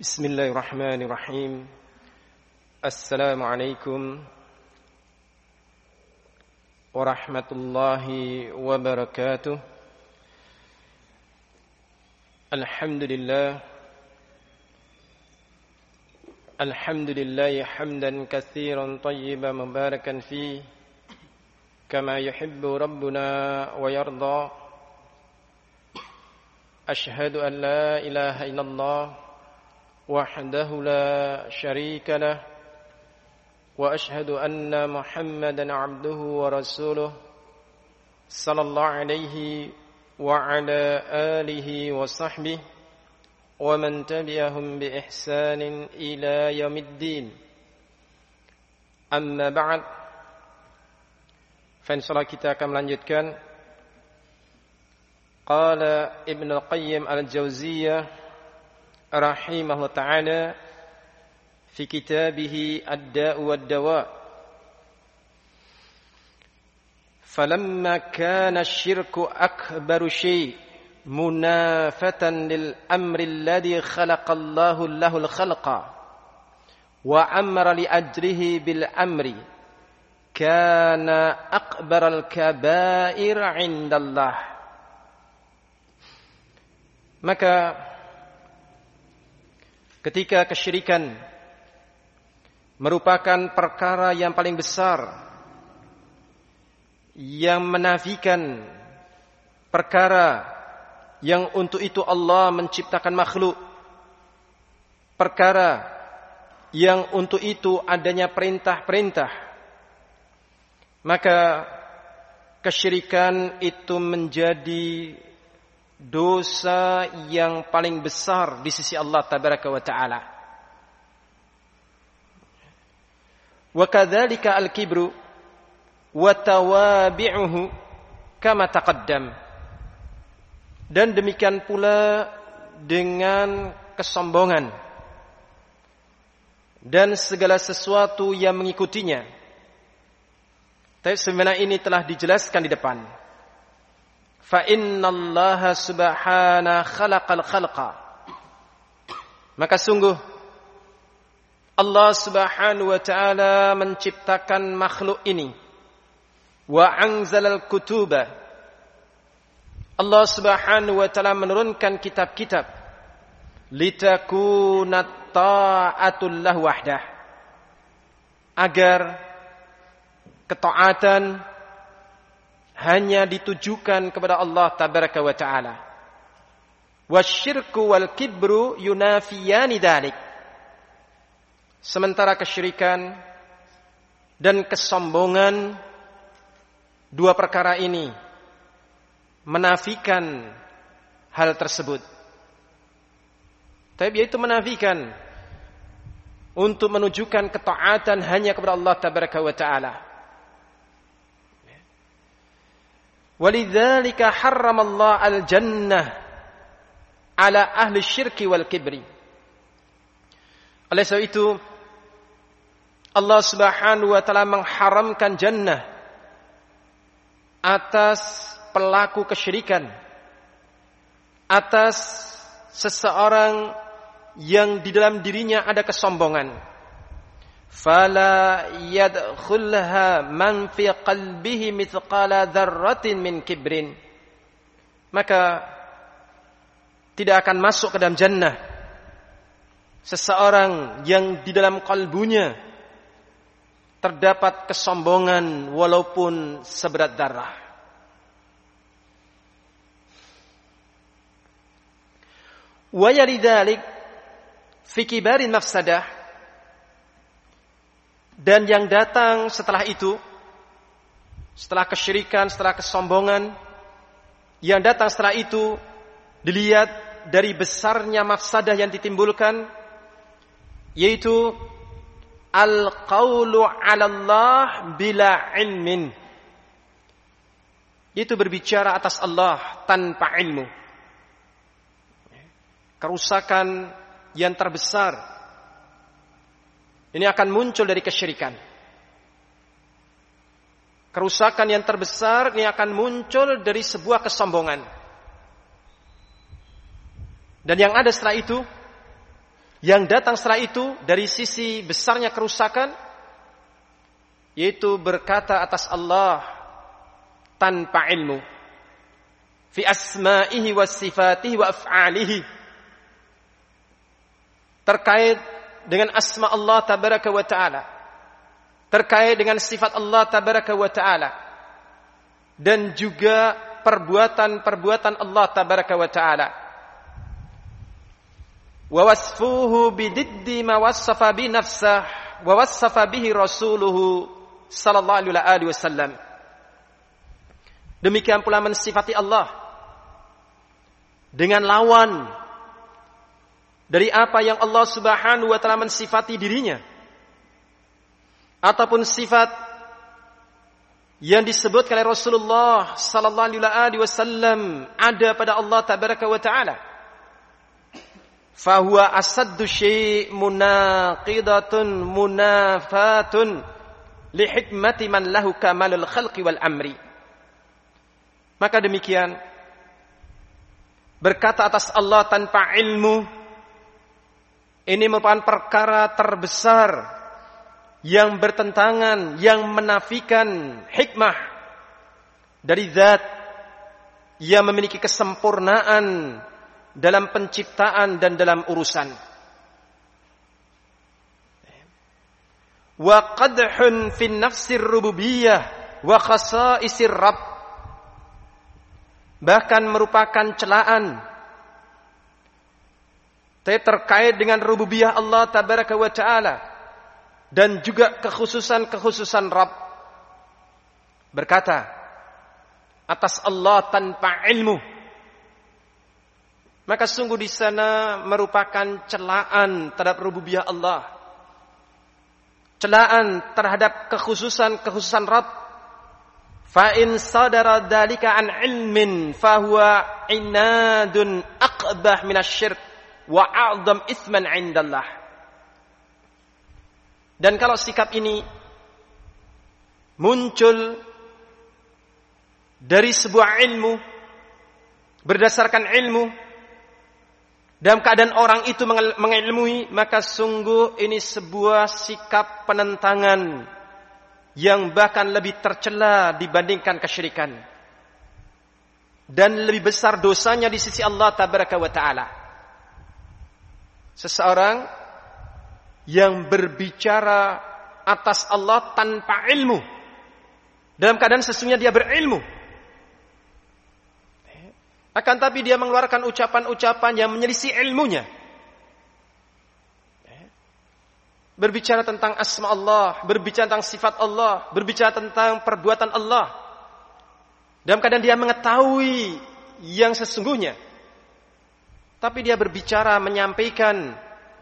Bismillahirrahmanirrahim. Assalamualaikum warahmatullahi wabarakatuh. Alhamdulillah hamdan katsiran tayyiban mubarakan fi kama yuhibbu rabbuna wa yarda. Ashhadu an la ilaha illallah wahdahu la syarika lah wa ashhadu anna Muhammadan abduhu wa rasuluh sallallahu alaihi wa ala alihi wa sahbihi wa man tabi'ahum bi ihsanin ila yaumiddin. Amma ba'd. Insyaallah kita akan melanjutkan qala Ibnu Qayyim al-Jauziyah rahimahullah ta'ala fi kitabih ad-da' wad-dawa. Falamma kana asy-syirku akbaru syai' munafatan lil amri alladhi khalaqallahu lahul khalqa wa amara li ajrihi bil amri kana akbaral kaba'ir 'indallah. Maka ketika kesyirikan merupakan perkara yang paling besar yang menafikan perkara yang untuk itu Allah menciptakan makhluk, perkara yang untuk itu adanya perintah-perintah, maka kesyirikan itu menjadi dosa yang paling besar di sisi Allah tabaraka wa ta'ala. Wa kadzalika al-kibru wa tawabi'uhu kama taqaddam. Dan demikian pula dengan kesombongan dan segala sesuatu yang mengikutinya. Tapi sebenarnya ini telah dijelaskan di depan. Fa innallaha subhanahu khalaqal khalqa. Maka sungguh Allah Subhanahu wa taala menciptakan makhluk ini. Wa anzalal kutuba. Allah Subhanahu wa taala menurunkan kitab-kitab litakuna ta'atul lahu wahdah. Agar ketaatan hanya ditujukan kepada Allah tabaraka wa ta'ala. Wasyirku wal kibru yunafiyani dzalik. Sementara kesyirikan dan kesombongan, dua perkara ini menafikan hal tersebut. Tapi yaitu menafikan untuk menunjukkan ketaatan hanya kepada Allah tabaraka wa ta'ala. Walidzalika harramallahu al-jannah ala ahli syirki wal kibri. Oleh sebab itu Allah Subhanahu wa taala mengharamkan jannah atas pelaku kesyirikan, atas seseorang yang di dalam dirinya ada kesombongan. Fala yadkhulha man fi qalbihi mithqala dzarratin min kibrin. Maka tidak akan masuk ke dalam jannah seseorang yang di dalam kalbunya terdapat kesombongan walaupun seberat darah. Wa yalidzalik fi kibarin mafsadah. Dan yang datang setelah itu, setelah kesyirikan, setelah kesombongan, yang datang setelah itu dilihat dari besarnya mafsadah yang ditimbulkan, yaitu al-qawlu 'ala Allah bila ilmin. Itu berbicara atas Allah tanpa ilmu. Kerusakan yang terbesar ini akan muncul dari kesyirikan. Kerusakan yang terbesar ini akan muncul dari sebuah kesombongan. Dan yang ada setelah itu yang datang setelah itu dari sisi besarnya kerusakan, yaitu berkata atas Allah tanpa ilmu fi asma'ihi wa sifatihi wa af'alihi, terkait dengan asma Allah tabaraka wa ta'ala, terkait dengan sifat Allah tabaraka wa ta'ala, dan juga perbuatan-perbuatan Allah tabaraka wa ta'ala. Wa wasfuhu bididdi ma wassafa bi nafsah wa wassafa bihi rasuluhu sallallahu alaihi wasallam. Demikian pula mensifati Allah dengan lawan dari apa yang Allah Subhanahu wa taala mensifati dirinya, ataupun sifat yang disebutkan oleh Rasulullah sallallahu alaihi wasallam ada pada Allah tabaraka wa taala. Fa huwa asaddu syai' munaqidatun munafatun li hikmati man lahu kamalul khalqi wal amri. Maka demikian, berkata atas Allah tanpa ilmu ini merupakan perkara terbesar yang bertentangan, yang menafikan hikmah dari zat yang memiliki kesempurnaan dalam penciptaan dan dalam urusan. Wa qadhun fi nafsir rububiyah wa khasa'isir rabb, bahkan merupakan celaan terkait dengan rububiyah Allah tabaraka wa ta'ala dan juga kekhususan Rabb. Berkata atas Allah tanpa ilmu, maka sungguh di sana merupakan celaan terhadap rububiyah Allah, celaan terhadap kekhususan Rabb. Fa in sadara dzalika an ilmin fa huwa inadun aqbah minasyirk wa a'zam itsman 'indallah. Dan kalau sikap ini muncul dari sebuah ilmu, berdasarkan ilmu, dalam keadaan orang itu mengilmui, maka sungguh ini sebuah sikap penentangan yang bahkan lebih tercela dibandingkan kesyirikan, dan lebih besar dosanya di sisi Allah tabaraka wa ta'ala. Seseorang yang berbicara atas Allah tanpa ilmu, dalam keadaan sesungguhnya dia berilmu, akan tapi dia mengeluarkan ucapan-ucapan yang menyelisih ilmunya, berbicara tentang asma Allah, berbicara tentang sifat Allah, berbicara tentang perbuatan Allah, dalam keadaan dia mengetahui yang sesungguhnya, tapi dia berbicara, menyampaikan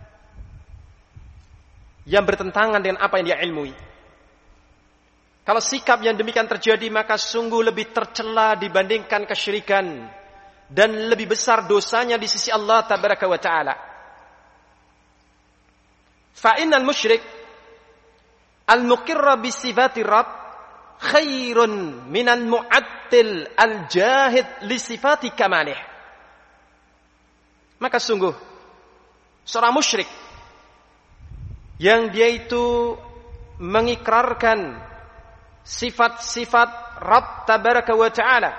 yang bertentangan dengan apa yang dia ilmui. Kalau sikap yang demikian terjadi, maka sungguh lebih tercela dibandingkan kesyirikan, dan lebih besar dosanya di sisi Allah tabaraka wa ta'ala. Fa innal musyrik al-muqirra bi sifati rabb khairun minal mu'attil al-jahid li sifati kamalih. Maka sungguh seorang musyrik yang dia itu mengikrarkan sifat-sifat Rabb tabaraka wa ta'ala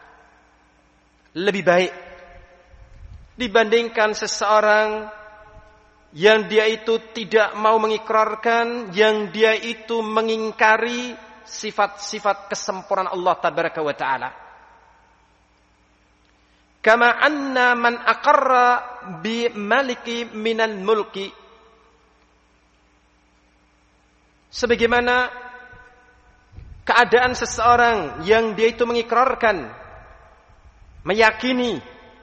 lebih baik dibandingkan seseorang yang dia itu tidak mau mengikrarkan, yang dia itu mengingkari sifat-sifat kesempurnaan Allah tabaraka wa ta'ala. Kama anna man aqarra bi maliki minal mulki, sebagaimana keadaan seseorang yang dia itu mengikrarkan, meyakini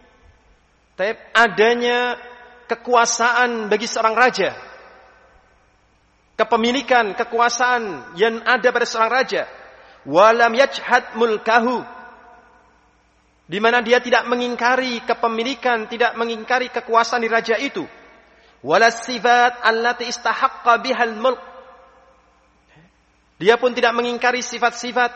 adanya kekuasaan bagi seorang raja, kepemilikan, kekuasaan yang ada pada seorang raja, walam yajhad mulkahu, di mana dia tidak mengingkari kepemilikan, tidak mengingkari kekuasaan di raja itu, wala sifat allati istahaqqa bihal mulk, dia pun tidak mengingkari sifat-sifat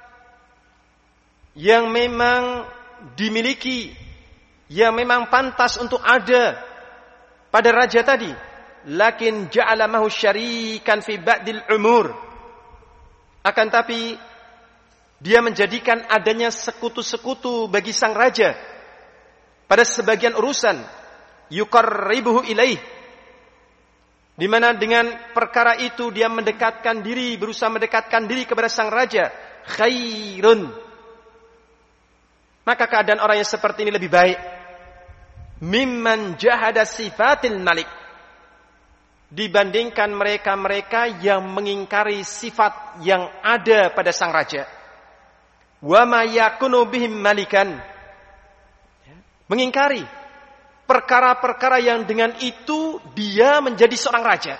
yang memang dimiliki, yang memang pantas untuk ada pada raja tadi, lakin ja'ala mahu syarikan fi ba'dil umur. Akan tapi dia menjadikan adanya sekutu-sekutu bagi sang raja pada sebagian urusan, yuqarribuhu ilaih, di mana dengan perkara itu dia mendekatkan diri, berusaha mendekatkan diri kepada sang raja, khairun. Maka keadaan orang yang seperti ini lebih baik mimman jahada sifatil malik, dibandingkan mereka-mereka yang mengingkari sifat yang ada pada sang raja. Wa ma yakunu bihim malikan, mengingkari perkara-perkara yang dengan itu dia menjadi seorang raja.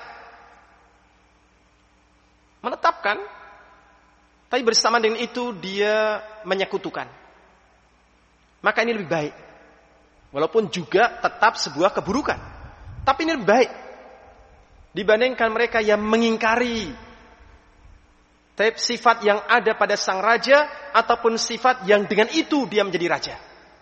Menetapkan, tapi bersama dengan itu dia menyekutukan. Maka ini lebih baik. Walaupun juga tetap sebuah keburukan, tapi ini lebih baik dibandingkan mereka yang mengingkari sifat yang ada pada sang raja ataupun sifat yang dengan itu dia menjadi raja.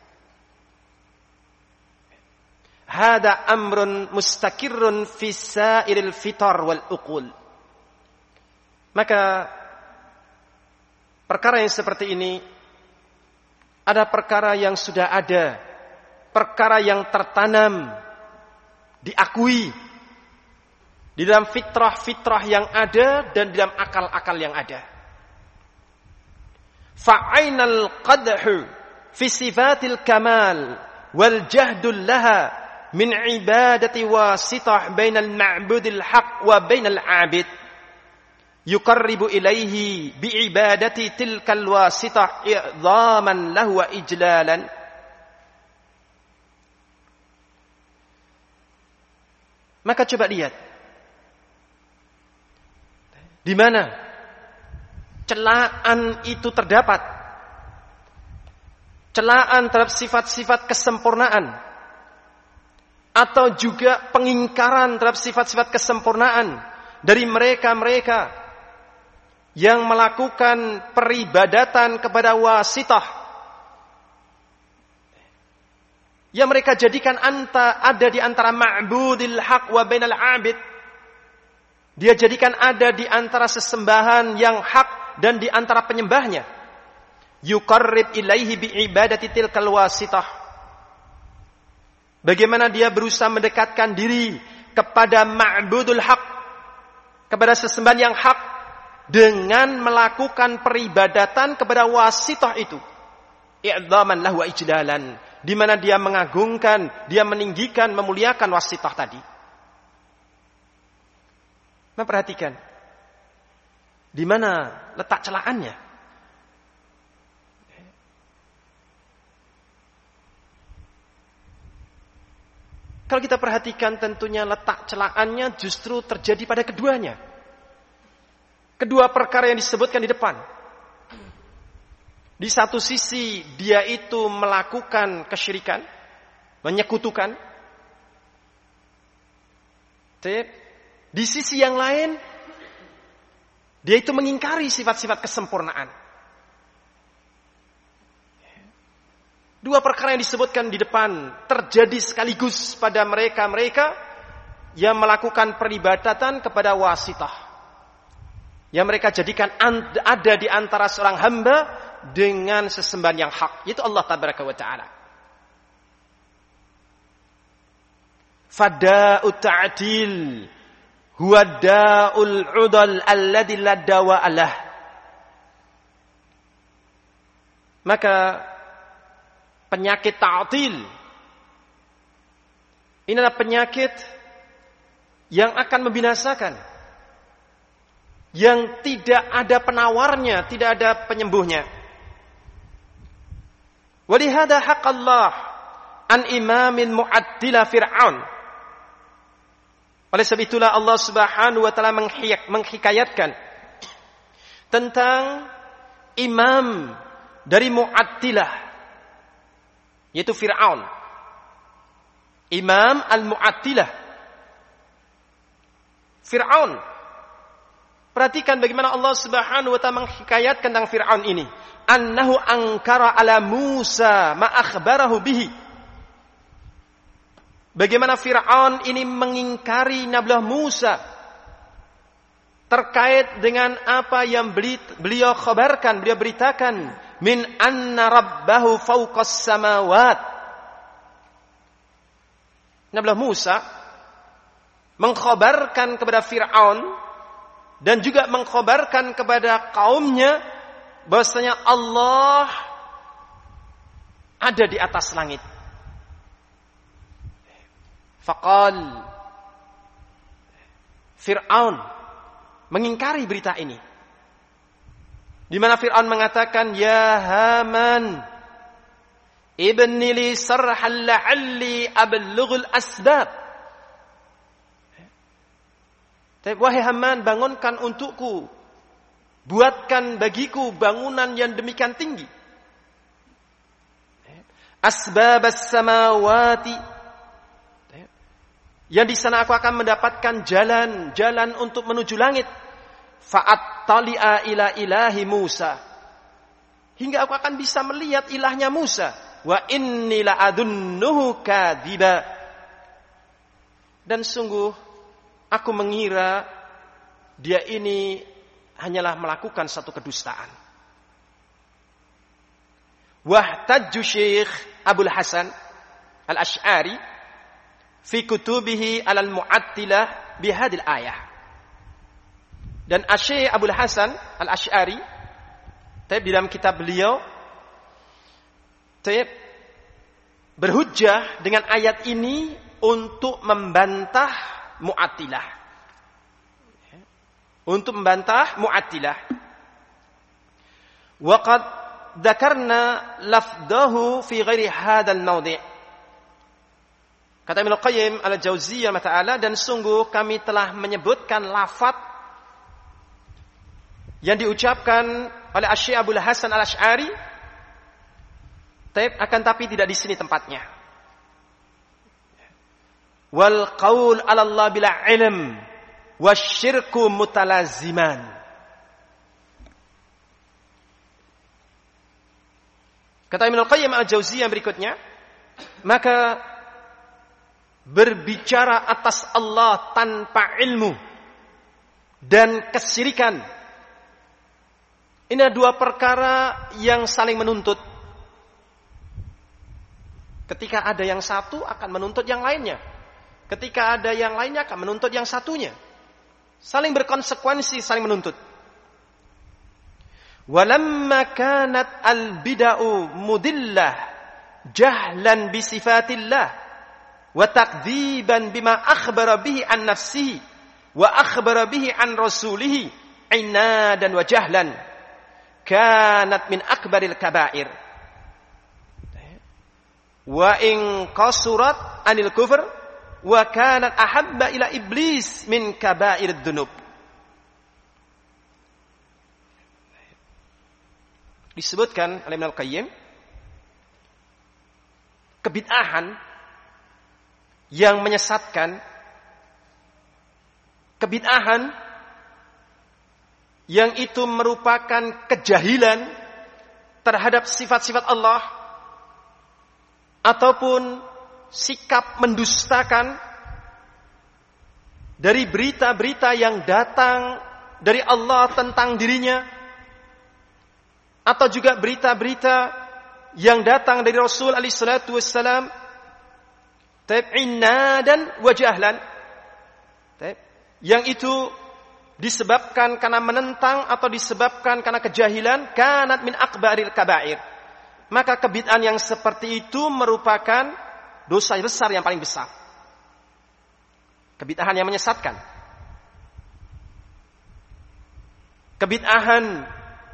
Hada amrun mustakirrun fi sa'iril fitar wal uqul. Maka perkara yang seperti ini ada perkara yang sudah ada, perkara yang tertanam, diakui di dalam fitrah-fitrah yang ada dan di dalam akal-akal yang ada. Fa'ainal qadhu fi sifatil kamal wal jahdul laha min ibadati wasitah bainal ma'budil haq wa bainal 'abid yuqarribu ilaihi bi ibadati tilkal wasitah i'dhaman lahu wa ijlalan. Maka coba lihat di mana celaan itu terdapat, celaan terhadap sifat-sifat kesempurnaan atau juga pengingkaran terhadap sifat-sifat kesempurnaan dari mereka-mereka yang melakukan peribadatan kepada wasitah, yang mereka jadikan ada di antara ma'budil haq wa bainal 'abid. Dia jadikan ada di antara sesembahan yang hak dan di antara penyembahnya. Yuqarrib ilaihi bi ibadati tilkal wasitah. Bagaimana dia berusaha mendekatkan diri kepada ma'budul haq, kepada sesembahan yang hak, dengan melakukan peribadatan kepada wasitah itu. I'dhaman lahu wa ijlalan, di mana dia mengagungkan, dia meninggikan, memuliakan wasitah tadi. Memperhatikan di mana letak celaannya. Kalau kita perhatikan tentunya letak celaannya justru terjadi pada keduanya. Kedua perkara yang disebutkan di depan. Di satu sisi dia itu melakukan kesyirikan, menyekutukan. Di sisi yang lain dia itu mengingkari sifat-sifat kesempurnaan. Dua perkara yang disebutkan di depan terjadi sekaligus pada mereka-mereka yang melakukan peribadatan kepada wasitah, yang mereka jadikan ada di antara seorang hamba dengan sesembahan yang hak, yaitu Allah Tabaraka wa Ta'ala. Fada'ut ta'dil huwa da'ul 'udal alladhi la dawa alah. Maka penyakit ta'til ini adalah penyakit yang akan membinasakan, yang tidak ada penawarnya, tidak ada penyembuhnya. Walihada haqqallah an imamin mu'addila Fir'aun. Oleh sebab itulah Allah Subhanahu wa taala menghikayatkan tentang imam dari Mu'attilah, yaitu Fir'aun. Imam al-Mu'attilah, Fir'aun. Perhatikan bagaimana Allah Subhanahu wa taala menghikayatkan tentang Fir'aun ini. Annahu ankara ala Musa ma akhbarahu bihi. bagaimana Fir'aun ini mengingkari Nabiullah Musa terkait dengan apa yang beliau khabarkan, beliau beritakan, min anna rabbahu fawqas samawat. Nabiullah Musa mengkhabarkan kepada Fir'aun dan juga mengkhabarkan kepada kaumnya bahwasanya Allah ada di atas langit. Faqal, Fir'aun mengingkari berita ini. Di mana Fir'aun mengatakan, ya Haman, ibni li sarhan la'alli ablughul asbab. Wahai Haman, bangunkan untukku, buatkan bagiku bangunan yang demikian tinggi. Asbabas samawati, yang di sana aku akan mendapatkan jalan untuk menuju langit. Fa'attali'a ila ilahi Musa, hingga aku akan bisa melihat ilahnya Musa. Wa inni la'adunnuhu kadziba, dan sungguh aku mengira dia ini hanyalah melakukan satu kedustaan. Wahtajju Syekh Abul Hasan Al-Asy'ari fi kutubihi alal mu'attilah bihadil ayah. Dan Syekh Abul Hasan Al-Asy'ari di dalam kitab beliau berhujjah dengan ayat ini untuk membantah Mu'attilah. Untuk membantah Mu'attilah. Wa qad dzakarna lafdahu fi ghairi hadzal mawdi'. Kata Ibnu Qayyim al-Jauziyah ta'ala, dan sungguh kami telah menyebutkan lafaz yang diucapkan oleh Syekh Abul Hasan Al-Asy'ari, akan tapi tidak di sini tempatnya. Wal qaul 'ala Allah bila ilm wasyirku mutalaziman. Kata Ibnu Qayyim al-Jauziyah berikutnya, maka berbicara atas Allah tanpa ilmu dan kesyirikan, ini dua perkara yang saling menuntut. Ketika ada yang satu akan menuntut yang lainnya. Ketika ada yang lainnya akan menuntut yang satunya. Saling berkonsekuensi, saling menuntut. Walamma kanat al-bid'u mudillah jahlan bi sifatillah wa takdziban bima akhbara bihi an nafsihi wa akhbara bihi an rasulihi inadan wa jahlan kanat min akbaril kaba'ir wa in qasurat anil kufr wa kanat ahabba ila iblis min kaba'ir dzunub. Disebutkan oleh Ibnu Qayyim, kebid'ahan yang menyesatkan, kebid'ahan yang itu merupakan kejahilan terhadap sifat-sifat Allah, ataupun sikap mendustakan dari berita-berita yang datang dari Allah tentang dirinya, atau juga berita-berita yang datang dari Rasul alaihi salatu wassalam, inadan wa jahlan, yang itu disebabkan karena menentang atau disebabkan karena kejahilan, kanat min akbaril kaba'ir. Maka kebid'ahan yang seperti itu merupakan dosa besar yang paling besar. Kebid'ahan yang menyesatkan. Kebid'ahan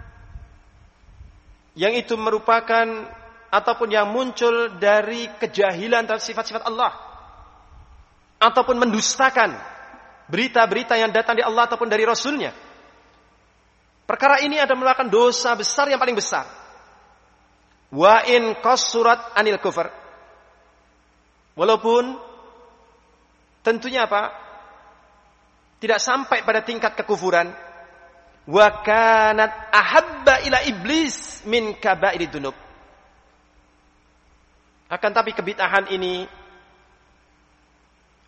yang itu merupakan ataupun yang muncul dari kejahilan terhadap sifat-sifat Allah, ataupun mendustakan berita-berita yang datang dari Allah ataupun dari Rasulnya. Perkara ini adalah merupakan dosa besar yang paling besar. Wa in qasurat anil kufr, walaupun tentunya apa? Tidak sampai pada tingkat kekufuran. Wa kanat ahabba ila iblis min kaba'id dzunub. Akan tapi kebid'ahan ini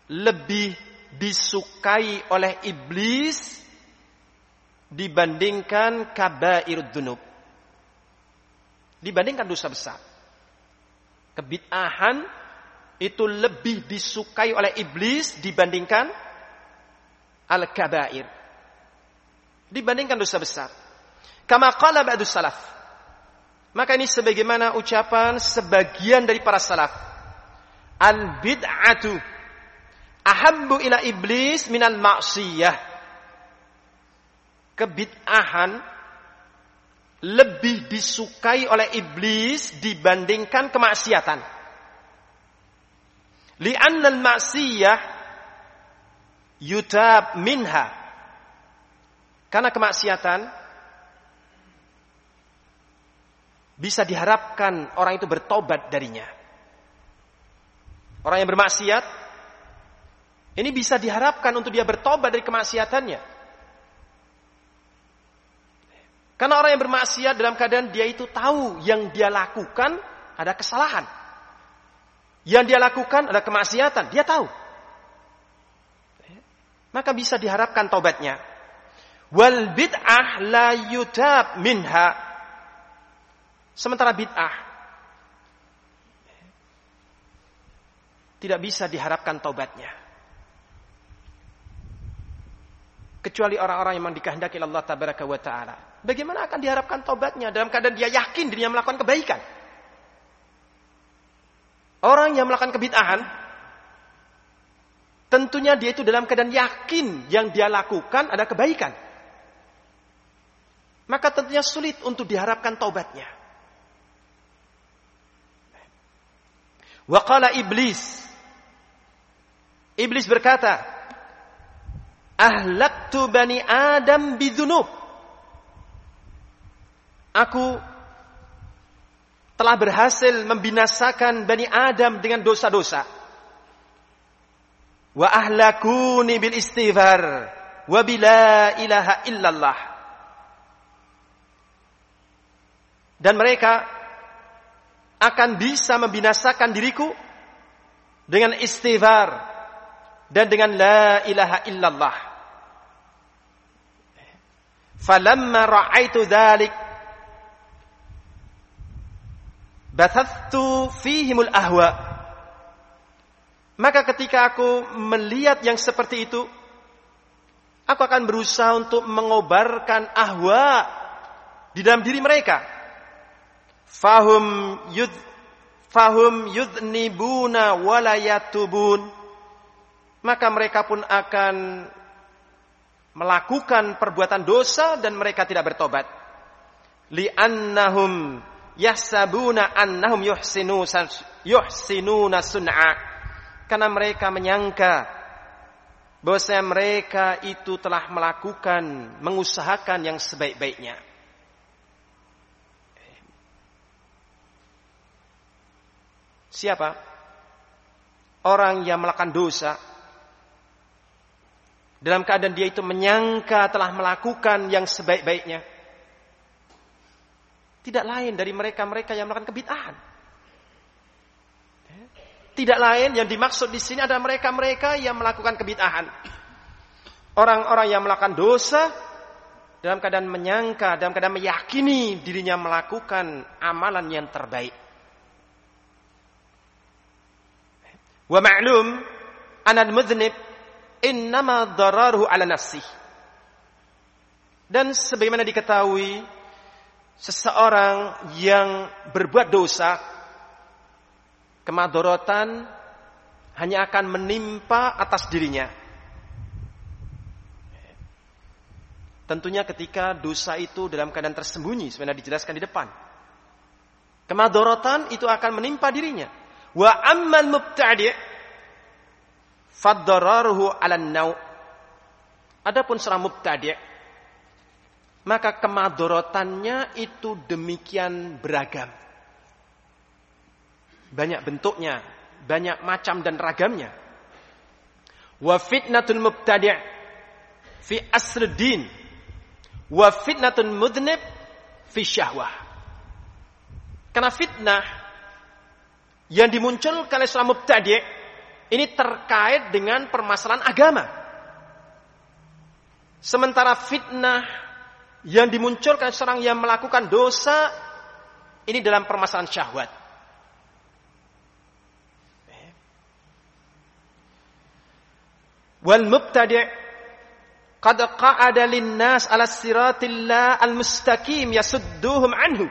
lebih disukai oleh iblis dibandingkan kabairud dzunub. Dibandingkan dosa besar. Kebid'ahan itu lebih disukai oleh iblis dibandingkan al-kabair. Dibandingkan dosa besar. Kama qala ba'du salaf. Maka ini sebagaimana ucapan sebagian dari para salaf. Al-bid'atu ahabbu ila iblis minal ma'siyah. Kebid'ahan lebih disukai oleh iblis dibandingkan kemaksiatan. Li'anna al-ma'siyah yutab minha. Karena kemaksiatan bisa diharapkan orang itu bertobat darinya. Orang yang bermaksiat ini bisa diharapkan untuk dia bertobat dari kemaksiatannya. Karena orang yang bermaksiat dalam keadaan dia itu tahu yang dia lakukan ada kesalahan. Yang dia lakukan ada kemaksiatan, dia tahu. Maka bisa diharapkan tobatnya. Wal bid'ah la yutab minha. Sementara bid'ah tidak bisa diharapkan taubatnya. Kecuali orang-orang yang dikehendaki Allah tabaraka wa ta'ala. Bagaimana akan diharapkan taubatnya dalam keadaan dia yakin dirinya melakukan kebaikan? Orang yang melakukan kebid'ahan tentunya dia itu dalam keadaan yakin yang dia lakukan ada kebaikan. Maka tentunya sulit untuk diharapkan taubatnya. Wa qala iblis. Iblis berkata, ahlaktu bani Adam bidzunub. Aku telah berhasil membinasakan Bani Adam dengan dosa-dosa. Wa ahlakuni bil istighfar wa bila ilaha illallah. Dan mereka akan bisa membinasakan diriku dengan istighfar dan dengan la ilaha illallah. Falamma ra'aitu dzalik bathathtu fihimul ahwa. Maka ketika aku melihat yang seperti itu, aku akan berusaha untuk mengobarkan ahwa di dalam diri mereka. Fahum yudnibuna walayatubun. Maka mereka pun akan melakukan perbuatan dosa dan mereka tidak bertobat. Li'annahum yahsabuna annahum yuhsinuna sun'a. Karena mereka menyangka bahwasanya mereka itu telah melakukan, mengusahakan yang sebaik-baiknya. Siapa? Orang yang melakukan dosa dalam keadaan dia itu menyangka telah melakukan yang sebaik-baiknya. Tidak lain dari mereka-mereka yang melakukan kebid'ahan. Tidak lain yang dimaksud di sini adalah mereka-mereka yang melakukan kebid'ahan. Orang-orang yang melakukan dosa dalam keadaan menyangka, dalam keadaan meyakini dirinya melakukan amalan yang terbaik. Wa ma'lum anna al-mudhnib innama dararuhu ala nafsih. Dan sebagaimana diketahui, seseorang yang berbuat dosa, kemadharatan hanya akan menimpa atas dirinya. Tentunya ketika dosa itu dalam keadaan tersembunyi, sebenarnya dijelaskan di depan. Kemadharatan itu akan menimpa dirinya. Wa ammal mubtadi' faddararuhu 'alan naw'. Adapun seorang mubtadi', maka kemadharatannya itu demikian beragam. Banyak bentuknya, banyak macam dan ragamnya. Wa fitnatul mubtadi' fi asruddin wa fitnatul mudhnib fi syahwah. Karena fitnah yang dimunculkan oleh seorang mubtadi' Ini terkait dengan permasalahan agama. Sementara fitnah yang dimunculkan seorang yang melakukan dosa, ini dalam permasalahan syahwat. Wal mubtadi' qad qa'ada lin-nas 'ala siratillah al-mustaqim yasudduhum anhu.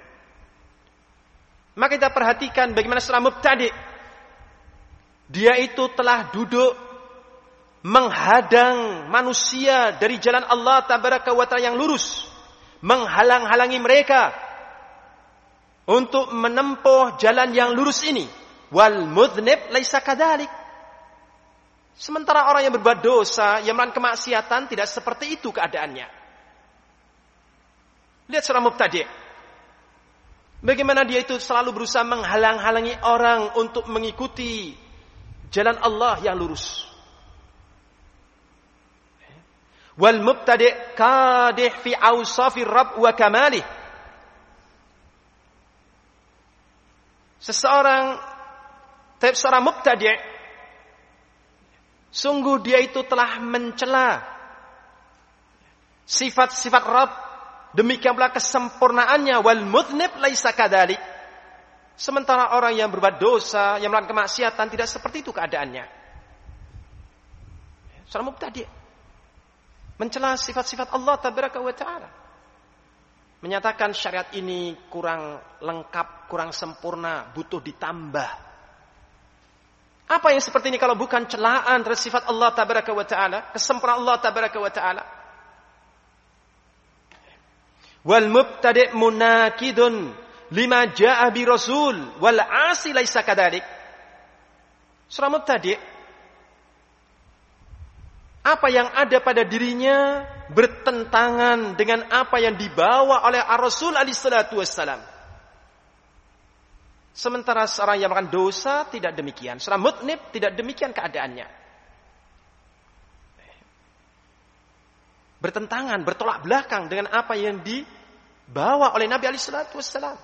Maka kita perhatikan bagaimana seorang mubtadi', dia itu telah duduk menghadang manusia dari jalan Allah tabaraka wa ta'ala yang lurus, menghalang-halangi mereka untuk menempuh jalan yang lurus ini. Wal mudhnib laisa kadzalik. Sementara orang yang berbuat dosa, yang melakukan kemaksiatan, tidak seperti itu keadaannya. Lihat seorang mubtadi'. Bagaimana dia itu selalu berusaha menghalang-halangi orang untuk mengikuti jalan Allah yang lurus. Wal mubtadi' kadih fi awsafir rabb wa kamalih. Seorang mubtadi' sungguh dia itu telah mencela sifat-sifat Rabb, demikian pula kesempurnaannya. Wal mudhnib laisa kadzalik. Sementara orang yang berbuat dosa, yang melakukan kemaksiatan, tidak seperti itu keadaannya. Seorang mubtadi' mencela sifat-sifat Allah tabaraka wa ta'ala, menyatakan syariat ini kurang lengkap, kurang sempurna, butuh ditambah. Apa yang seperti ini kalau bukan celaan terhadap sifat Allah tabaraka wa ta'ala, kesempurnaan Allah tabaraka wa ta'ala? Wal mubtadi' munakidun lima ja'a bi rasul wal 'asi laisa kadzalik. Seorang mubtadi', apa yang ada pada dirinya bertentangan dengan apa yang dibawa oleh Ar-Rasul alaihi salatu wassalam. Sementara seorang yang melakukan dosa tidak demikian. Seorang mudhnib tidak demikian keadaannya. Bertentangan, bertolak belakang dengan apa yang dibawa oleh Nabi alaihi salatu wassalam.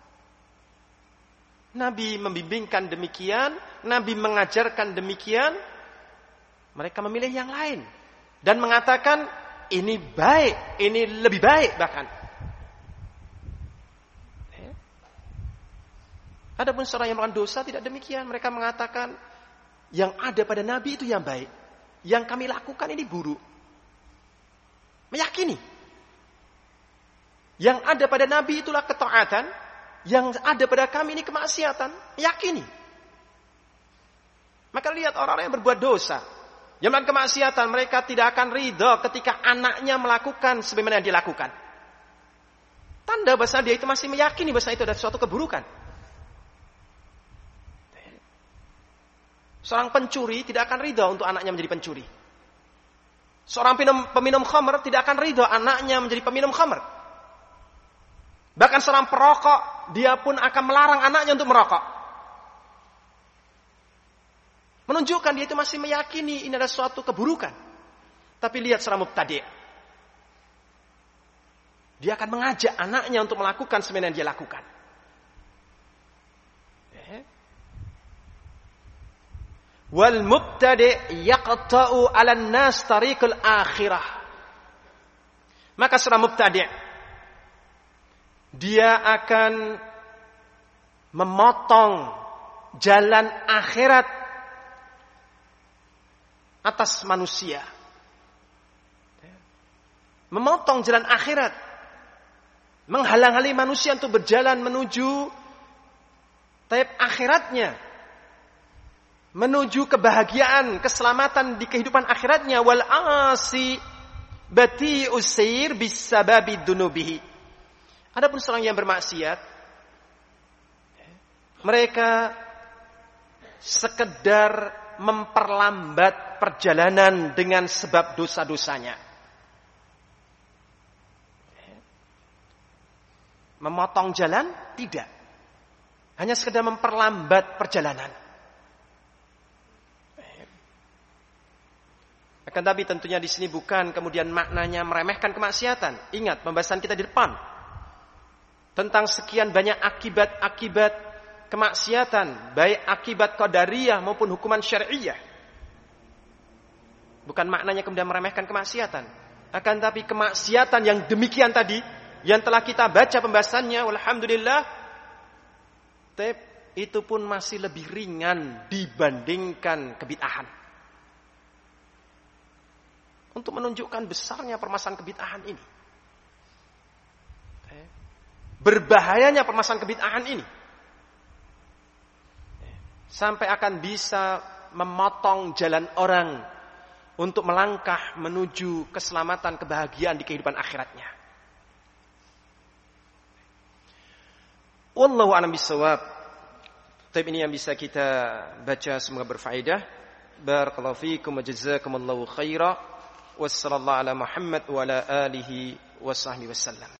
Nabi membimbingkan demikian, Nabi mengajarkan demikian. Mereka memilih yang lain dan mengatakan ini baik, ini lebih baik bahkan. Adapun seorang yang melakukan dosa tidak demikian. Mereka mengatakan yang ada pada Nabi itu yang baik, yang kami lakukan ini buruk. Meyakini yang ada pada Nabi itulah ketaatan, yang ada pada kami ini kemaksiatan. Meyakini. Maka lihat orang-orang yang berbuat dosa, yang melakukan kemaksiatan, mereka tidak akan ridha ketika anaknya melakukan sebagaimana yang dilakukan. Tanda bahasa dia itu masih meyakini bahasa itu adalah suatu keburukan. Seorang pencuri tidak akan ridha untuk anaknya menjadi pencuri. Seorang peminum khamr tidak akan ridha anaknya menjadi peminum khamr. Bahkan seorang perokok, dia pun akan melarang anaknya untuk merokok. Menunjukkan dia itu masih meyakini ini adalah suatu keburukan. Tapi lihat seorang mubtadi'. Dia akan mengajak anaknya untuk melakukan sebenarnya yang dia lakukan. Wal mubtadi' yaqta'u 'alan nas tariqul akhirah. Maka seorang mubtadi' dia akan memotong jalan akhirat atas manusia. Memotong jalan akhirat, menghalang-halangi manusia untuk berjalan menuju taib akhiratnya, menuju kebahagiaan, keselamatan di kehidupan akhiratnya. Wal asi bati usair bisababi dunubihi. Adapun seorang yang bermaksiat, mereka sekedar memperlambat perjalanan dengan sebab dosa-dosanya. Memotong jalan? Tidak. Hanya sekedar memperlambat perjalanan. Akan tapi tentunya di sini bukan kemudian maknanya meremehkan kemaksiatan. Ingat pembahasan kita di depan tentang sekian banyak akibat-akibat kemaksiatan, baik akibat qadariyah maupun hukuman syariah. Bukan maknanya kemudian meremehkan kemaksiatan. Akan tapi kemaksiatan yang demikian tadi, yang telah kita baca pembahasannya, alhamdulillah, itu pun masih lebih ringan dibandingkan kebid'ahan. Untuk menunjukkan besarnya permasalahan kebid'ahan ini. Berbahayanya permasalahan kebid'ahan ini. Sampai akan bisa memotong jalan orang untuk melangkah menuju keselamatan, kebahagiaan di kehidupan akhiratnya. Wallahu a'lam bishawab. Tapi ini yang bisa kita baca, semoga berfaedah. Barakallahu fiikum wa jazakumullahu khaira. Wassallallahu ala Muhammad wa ala alihi wa sahbihi wasallam.